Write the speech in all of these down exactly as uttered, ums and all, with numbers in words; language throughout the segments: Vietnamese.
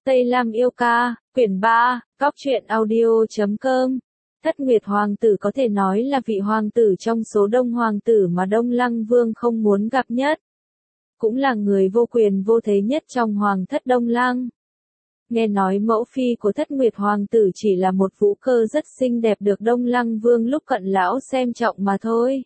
Tây Lam yêu ca, quyển ba, góc truyện audio chấm com. Thất Nguyệt Hoàng tử có thể nói là vị hoàng tử trong số đông hoàng tử mà Đông Lăng Vương không muốn gặp nhất. Cũng là người vô quyền vô thế nhất trong hoàng thất Đông Lăng. Nghe nói mẫu phi của Thất Nguyệt Hoàng tử chỉ là một vũ cơ rất xinh đẹp được Đông Lăng Vương lúc cận lão xem trọng mà thôi.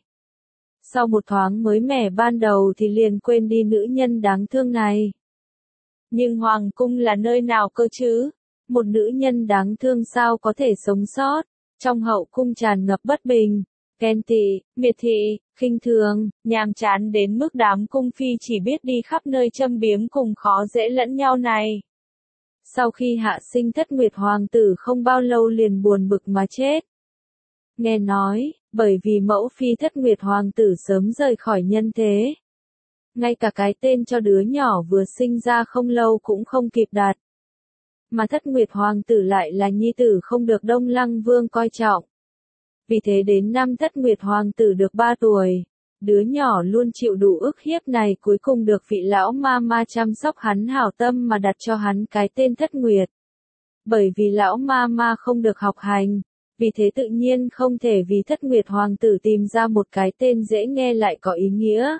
Sau một thoáng mới mẻ ban đầu thì liền quên đi nữ nhân đáng thương này. Nhưng hoàng cung là nơi nào cơ chứ? Một nữ nhân đáng thương sao có thể sống sót? Trong hậu cung tràn ngập bất bình, ghen tị, miệt thị, khinh thường, nhàm chán đến mức đám cung phi chỉ biết đi khắp nơi châm biếm cùng khó dễ lẫn nhau này. Sau khi hạ sinh Thất Nguyệt Hoàng tử không bao lâu liền buồn bực mà chết. Nghe nói, bởi vì mẫu phi Thất Nguyệt Hoàng tử sớm rời khỏi nhân thế. Ngay cả cái tên cho đứa nhỏ vừa sinh ra không lâu cũng không kịp đặt. Mà Thất Nguyệt Hoàng tử lại là nhi tử không được Đông Lăng Vương coi trọng. Vì thế đến năm Thất Nguyệt Hoàng tử được ba tuổi, đứa nhỏ luôn chịu đủ ức hiếp này cuối cùng được vị lão ma ma chăm sóc hắn hảo tâm mà đặt cho hắn cái tên Thất Nguyệt. Bởi vì lão ma ma không được học hành, vì thế tự nhiên không thể vì Thất Nguyệt Hoàng tử tìm ra một cái tên dễ nghe lại có ý nghĩa.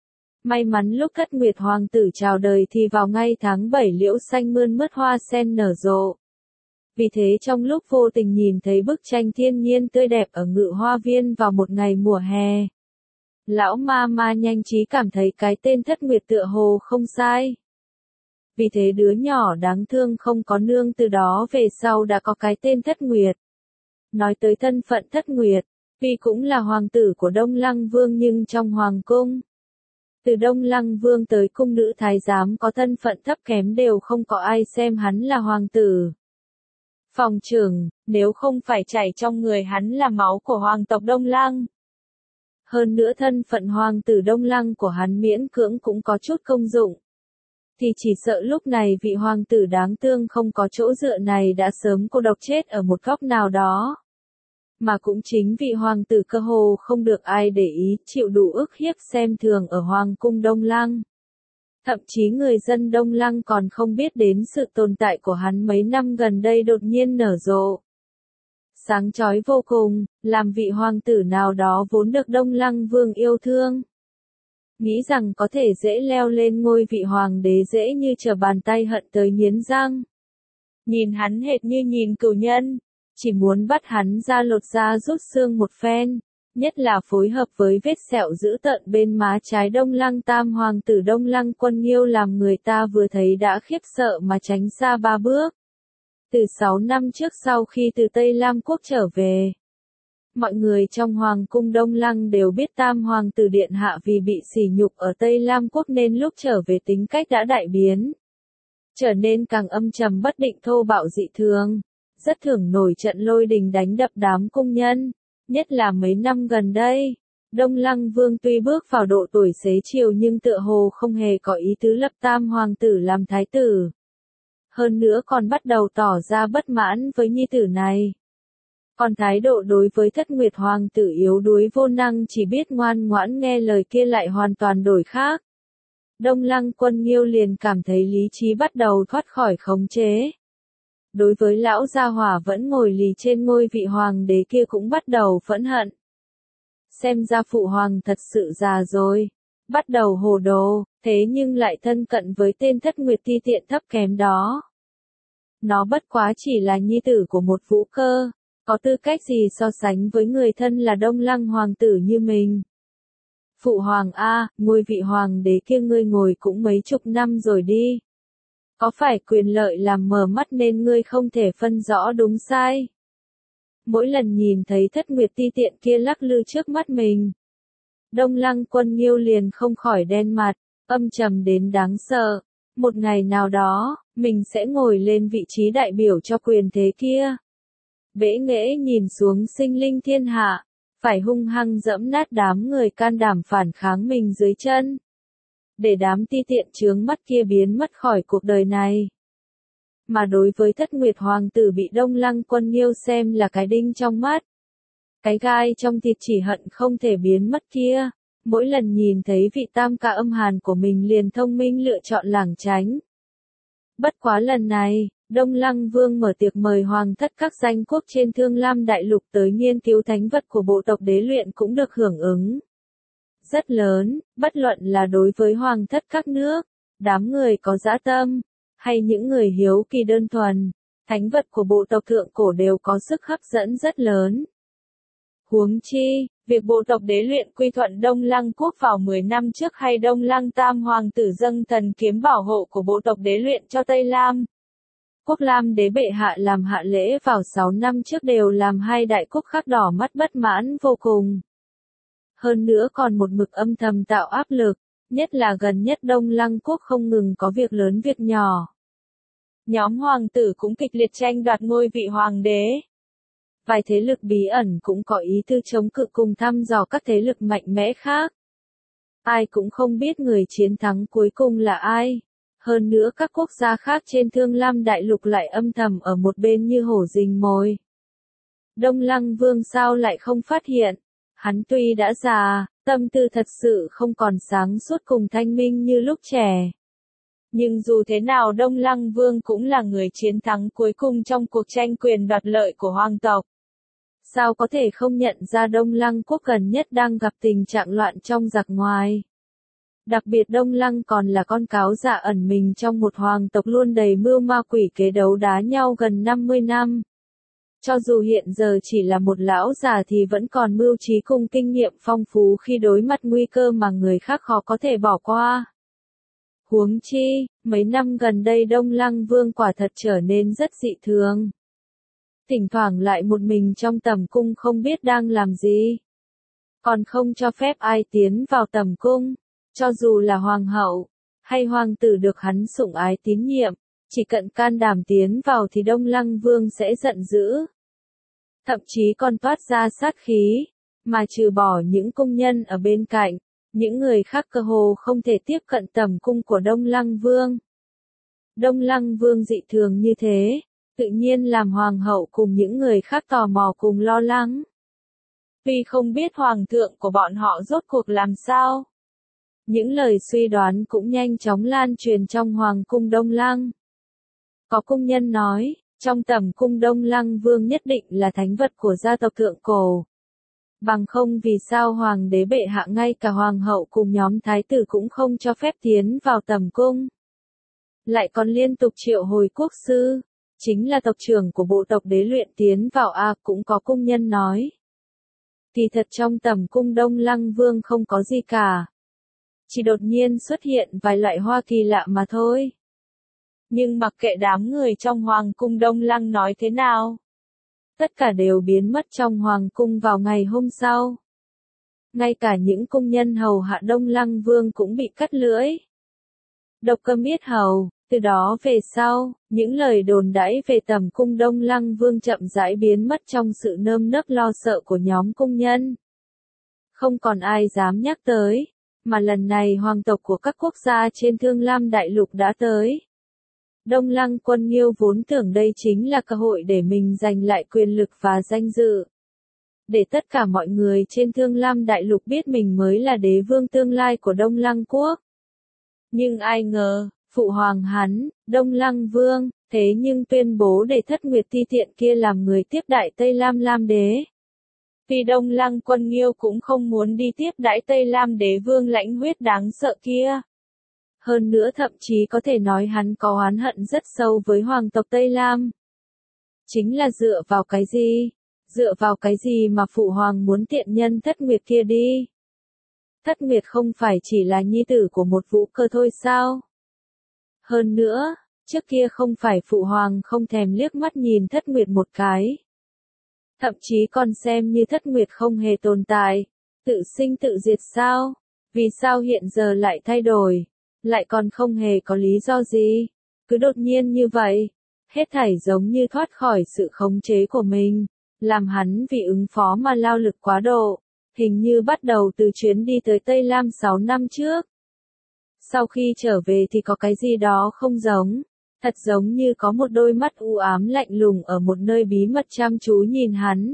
May mắn lúc Thất Nguyệt Hoàng tử chào đời thì vào ngay tháng bảy liễu xanh mơn mướt hoa sen nở rộ. Vì thế trong lúc vô tình nhìn thấy bức tranh thiên nhiên tươi đẹp ở Ngự Hoa Viên vào một ngày mùa hè, lão ma ma nhanh trí cảm thấy cái tên Thất Nguyệt tựa hồ không sai. Vì thế đứa nhỏ đáng thương không có nương từ đó về sau đã có cái tên Thất Nguyệt. Nói tới thân phận Thất Nguyệt, tuy cũng là hoàng tử của Đông Lăng Vương nhưng trong hoàng cung, từ Đông Lăng Vương tới cung nữ thái giám có thân phận thấp kém đều không có ai xem hắn là hoàng tử. Phòng trưởng, nếu không phải chảy trong người hắn là máu của hoàng tộc Đông Lăng. Hơn nữa thân phận hoàng tử Đông Lăng của hắn miễn cưỡng cũng có chút công dụng. Thì chỉ sợ lúc này vị hoàng tử đáng thương không có chỗ dựa này đã sớm cô độc chết ở một góc nào đó. Mà cũng chính vị hoàng tử cơ hồ không được ai để ý, chịu đủ ức hiếp xem thường ở hoàng cung Đông Lăng. Thậm chí người dân Đông Lăng còn không biết đến sự tồn tại của hắn mấy năm gần đây đột nhiên nở rộ. Sáng chói vô cùng, làm vị hoàng tử nào đó vốn được Đông Lăng Vương yêu thương. Nghĩ rằng có thể dễ leo lên ngôi vị hoàng đế dễ như trở bàn tay hận tới nghiến răng. Nhìn hắn hệt như nhìn cừu nhân. Chỉ muốn bắt hắn ra lột da rút xương một phen, nhất là phối hợp với vết sẹo dữ tợn bên má trái Đông Lăng Tam Hoàng tử Đông Lăng Quân Nghiêu làm người ta vừa thấy đã khiếp sợ mà tránh xa ba bước. Từ sáu năm trước sau khi từ Tây Lam Quốc trở về, mọi người trong Hoàng cung Đông Lăng đều biết Tam Hoàng tử Điện Hạ vì bị sỉ nhục ở Tây Lam Quốc nên lúc trở về tính cách đã đại biến. Trở nên càng âm trầm bất định thô bạo dị thường. Rất thường nổi trận lôi đình đánh đập đám cung nhân, nhất là mấy năm gần đây. Đông Lăng Vương tuy bước vào độ tuổi xế chiều nhưng tựa hồ không hề có ý tứ lập Tam Hoàng tử làm thái tử. Hơn nữa còn bắt đầu tỏ ra bất mãn với nhi tử này. Còn thái độ đối với Thất Nguyệt Hoàng tử yếu đuối vô năng chỉ biết ngoan ngoãn nghe lời kia lại hoàn toàn đổi khác. Đông Lăng Quân Nghiêu liền cảm thấy lý trí bắt đầu thoát khỏi khống chế. Đối với lão gia hỏa vẫn ngồi lì trên ngôi vị hoàng đế kia cũng bắt đầu phẫn hận. Xem ra phụ hoàng thật sự già rồi. Bắt đầu hồ đồ, thế nhưng lại thân cận với tên Thất Nguyệt ti tiện thấp kém đó. Nó bất quá chỉ là nhi tử của một vũ cơ, có tư cách gì so sánh với người thân là Đông Lăng hoàng tử như mình. Phụ hoàng a, ngôi vị hoàng đế kia ngươi ngồi cũng mấy chục năm rồi đi. Có phải quyền lợi làm mờ mắt nên ngươi không thể phân rõ đúng sai? Mỗi lần nhìn thấy Thất Nguyệt ti tiện kia lắc lư trước mắt mình, Đông Lăng Quân Nghiêu liền không khỏi đen mặt, âm trầm đến đáng sợ. Một ngày nào đó, mình sẽ ngồi lên vị trí đại biểu cho quyền thế kia. Bẽ nghễ nhìn xuống sinh linh thiên hạ, phải hung hăng dẫm nát đám người can đảm phản kháng mình dưới chân. Để đám ti tiện chướng mắt kia biến mất khỏi cuộc đời này. Mà đối với Thất Nguyệt Hoàng tử bị Đông Lăng Quân Nghiêu xem là cái đinh trong mắt. Cái gai trong thịt chỉ hận không thể biến mất kia. Mỗi lần nhìn thấy vị tam ca âm hàn của mình liền thông minh lựa chọn lảng tránh. Bất quá lần này, Đông Lăng Vương mở tiệc mời hoàng thất các danh quốc trên Thương Lam Đại Lục tới nghiên cứu thánh vật của bộ tộc Đế Luyện cũng được hưởng ứng rất lớn, bất luận là đối với hoàng thất các nước, đám người có dã tâm, hay những người hiếu kỳ đơn thuần, thánh vật của bộ tộc thượng cổ đều có sức hấp dẫn rất lớn. Huống chi, việc bộ tộc Đế Luyện quy thuận Đông Lăng quốc vào mười năm trước hay Đông Lăng Tam hoàng tử dâng thần kiếm bảo hộ của bộ tộc Đế Luyện cho Tây Lam Quốc Lam Đế bệ hạ làm hạ lễ vào sáu năm trước đều làm hai đại quốc khác đỏ mắt bất mãn vô cùng. Hơn nữa còn một mực âm thầm tạo áp lực, nhất là gần nhất Đông Lăng quốc không ngừng có việc lớn việc nhỏ. Nhóm hoàng tử cũng kịch liệt tranh đoạt ngôi vị hoàng đế. Vài thế lực bí ẩn cũng có ý tư chống cự cùng thăm dò các thế lực mạnh mẽ khác. Ai cũng không biết người chiến thắng cuối cùng là ai. Hơn nữa các quốc gia khác trên Thương Lam Đại Lục lại âm thầm ở một bên như hổ rình mồi. Đông Lăng Vương sao lại không phát hiện? Hắn tuy đã già, tâm tư thật sự không còn sáng suốt cùng thanh minh như lúc trẻ. Nhưng dù thế nào Đông Lăng Vương cũng là người chiến thắng cuối cùng trong cuộc tranh quyền đoạt lợi của hoàng tộc. Sao có thể không nhận ra Đông Lăng quốc gần nhất đang gặp tình trạng loạn trong giặc ngoài. Đặc biệt Đông Lăng còn là con cáo già ẩn mình trong một hoàng tộc luôn đầy mưu ma quỷ kế đấu đá nhau gần năm mươi năm. Cho dù hiện giờ chỉ là một lão già thì vẫn còn mưu trí cùng kinh nghiệm phong phú khi đối mặt nguy cơ mà người khác khó có thể bỏ qua. Huống chi, mấy năm gần đây Đông Lăng Vương quả thật trở nên rất dị thường. Thỉnh thoảng lại một mình trong tầm cung không biết đang làm gì. Còn không cho phép ai tiến vào tầm cung, cho dù là hoàng hậu, hay hoàng tử được hắn sủng ái tín nhiệm, chỉ cần can đảm tiến vào thì Đông Lăng Vương sẽ giận dữ. Thậm chí còn toát ra sát khí, mà trừ bỏ những cung nhân ở bên cạnh, những người khác cơ hồ không thể tiếp cận tầm cung của Đông Lăng Vương. Đông Lăng Vương dị thường như thế, tự nhiên làm hoàng hậu cùng những người khác tò mò cùng lo lắng. Tuy không biết hoàng thượng của bọn họ rốt cuộc làm sao, những lời suy đoán cũng nhanh chóng lan truyền trong hoàng cung Đông Lăng. Có cung nhân nói, trong tầm cung Đông Lăng Vương nhất định là thánh vật của gia tộc thượng cổ. Bằng không vì sao hoàng đế bệ hạ ngay cả hoàng hậu cùng nhóm thái tử cũng không cho phép tiến vào tầm cung. Lại còn liên tục triệu hồi quốc sư, chính là tộc trưởng của bộ tộc Đế Luyện tiến vào a cũng có cung nhân nói. Kỳ thật trong tầm cung Đông Lăng Vương không có gì cả. Chỉ đột nhiên xuất hiện vài loại hoa kỳ lạ mà thôi. Nhưng mặc kệ đám người trong hoàng cung Đông Lăng nói thế nào, tất cả đều biến mất trong hoàng cung vào ngày hôm sau. Ngay cả những cung nhân hầu hạ Đông Lăng Vương cũng bị cắt lưỡi. Độc câm yết hầu, từ đó về sau, những lời đồn đãi về tầm cung Đông Lăng Vương chậm rãi biến mất trong sự nơm nớp lo sợ của nhóm cung nhân. Không còn ai dám nhắc tới, mà lần này hoàng tộc của các quốc gia trên Thương Lam Đại Lục đã tới. Đông Lăng Quân Nghiêu vốn tưởng đây chính là cơ hội để mình giành lại quyền lực và danh dự. Để tất cả mọi người trên Thương Lam Đại Lục biết mình mới là đế vương tương lai của Đông Lăng Quốc. Nhưng ai ngờ, phụ hoàng hắn, Đông Lăng Vương, thế nhưng tuyên bố để Thất Nguyệt Ti Tiện kia làm người tiếp đãi Tây Lam Lam Đế. Vì Đông Lăng Quân Nghiêu cũng không muốn đi tiếp đãi Tây Lam Đế Vương lãnh huyết đáng sợ kia. Hơn nữa thậm chí có thể nói hắn có oán hận rất sâu với hoàng tộc Tây Lam. Chính là dựa vào cái gì? Dựa vào cái gì mà phụ hoàng muốn tiện nhân Thất Nguyệt kia đi? Thất Nguyệt không phải chỉ là nhi tử của một Vũ Cơ thôi sao? Hơn nữa, trước kia không phải phụ hoàng không thèm liếc mắt nhìn Thất Nguyệt một cái. Thậm chí còn xem như Thất Nguyệt không hề tồn tại, tự sinh tự diệt sao? Vì sao hiện giờ lại thay đổi? Lại còn không hề có lý do gì, cứ đột nhiên như vậy, hết thảy giống như thoát khỏi sự khống chế của mình, làm hắn vì ứng phó mà lao lực quá độ, hình như bắt đầu từ chuyến đi tới Tây Lam sáu năm trước. Sau khi trở về thì có cái gì đó không giống, thật giống như có một đôi mắt u ám lạnh lùng ở một nơi bí mật chăm chú nhìn hắn.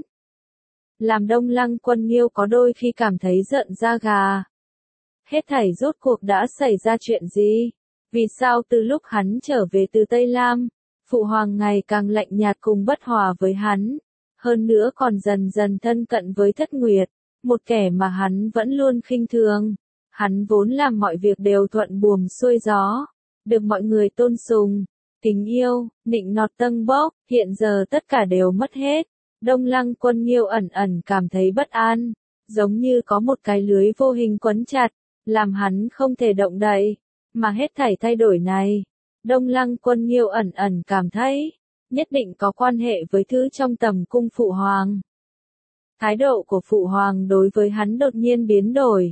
Làm Đông Lăng Quân Nghiêu có đôi khi cảm thấy giận da gà. Hết thảy rốt cuộc đã xảy ra chuyện gì? Vì sao từ lúc hắn trở về từ Tây Lam, Phụ Hoàng ngày càng lạnh nhạt cùng bất hòa với hắn, hơn nữa còn dần dần thân cận với Thất Nguyệt, một kẻ mà hắn vẫn luôn khinh thường. Hắn vốn làm mọi việc đều thuận buồm xuôi gió, được mọi người tôn sùng, kính yêu, nịnh nọt tâng bốc, hiện giờ tất cả đều mất hết. Đông Lăng Quân Nghiêu ẩn ẩn cảm thấy bất an, giống như có một cái lưới vô hình quấn chặt, làm hắn không thể động đậy, mà hết thảy thay đổi này. Đông Lăng Quân Nghiêu ẩn ẩn cảm thấy, nhất định có quan hệ với thứ trong tầm cung Phụ Hoàng. Thái độ của Phụ Hoàng đối với hắn đột nhiên biến đổi.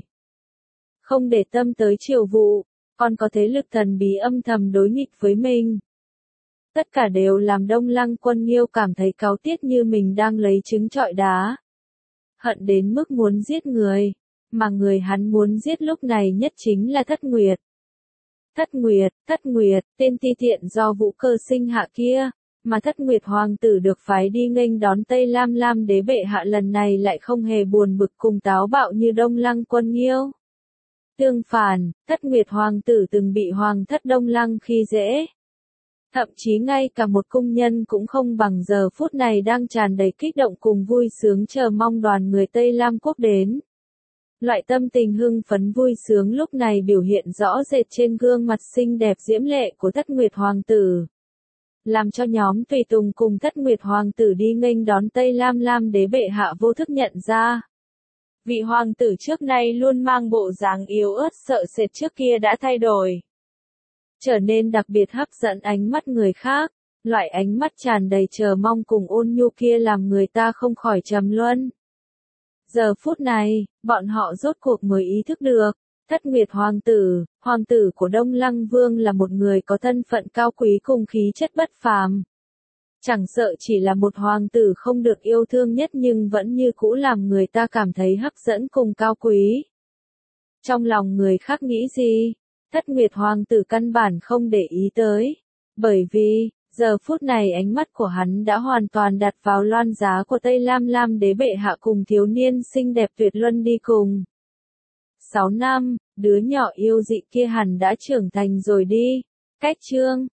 Không để tâm tới triều vụ, còn có thế lực thần bí âm thầm đối nghịch với mình. Tất cả đều làm Đông Lăng Quân Nghiêu cảm thấy cáu tiết như mình đang lấy trứng trọi đá. Hận đến mức muốn giết người, mà người hắn muốn giết lúc này nhất chính là Thất Nguyệt. Thất Nguyệt, Thất Nguyệt, tên ti tiện do Vũ Cơ sinh hạ kia, mà Thất Nguyệt Hoàng tử được phái đi nghênh đón Tây Lam Lam đế bệ hạ lần này lại không hề buồn bực cùng táo bạo như Đông Lăng Quân Nghiêu. Tương phản, Thất Nguyệt Hoàng tử từng bị Hoàng thất Đông Lăng khi dễ. Thậm chí ngay cả một cung nhân cũng không bằng giờ phút này đang tràn đầy kích động cùng vui sướng chờ mong đoàn người Tây Lam quốc đến. Loại tâm tình hưng phấn vui sướng lúc này biểu hiện rõ rệt trên gương mặt xinh đẹp diễm lệ của Thất Nguyệt Hoàng tử. Làm cho nhóm tùy tùng cùng Thất Nguyệt Hoàng tử đi nghênh đón Tây Lam Lam đế bệ hạ vô thức nhận ra. Vị hoàng tử trước nay luôn mang bộ dáng yếu ớt sợ sệt trước kia đã thay đổi. Trở nên đặc biệt hấp dẫn ánh mắt người khác, loại ánh mắt tràn đầy chờ mong cùng ôn nhu kia làm người ta không khỏi trầm luân. Giờ phút này, bọn họ rốt cuộc mới ý thức được, Thất Nguyệt Hoàng tử, hoàng tử của Đông Lăng Vương là một người có thân phận cao quý cùng khí chất bất phàm. Chẳng sợ chỉ là một hoàng tử không được yêu thương nhất nhưng vẫn như cũ làm người ta cảm thấy hấp dẫn cùng cao quý. Trong lòng người khác nghĩ gì? Thất Nguyệt Hoàng tử căn bản không để ý tới. Bởi vì, giờ phút này ánh mắt của hắn đã hoàn toàn đặt vào loan giá của Tây Lam Lam đế bệ hạ cùng thiếu niên xinh đẹp tuyệt luân đi cùng. Sáu năm, đứa nhỏ yêu dị kia hẳn đã trưởng thành rồi đi. Cách chương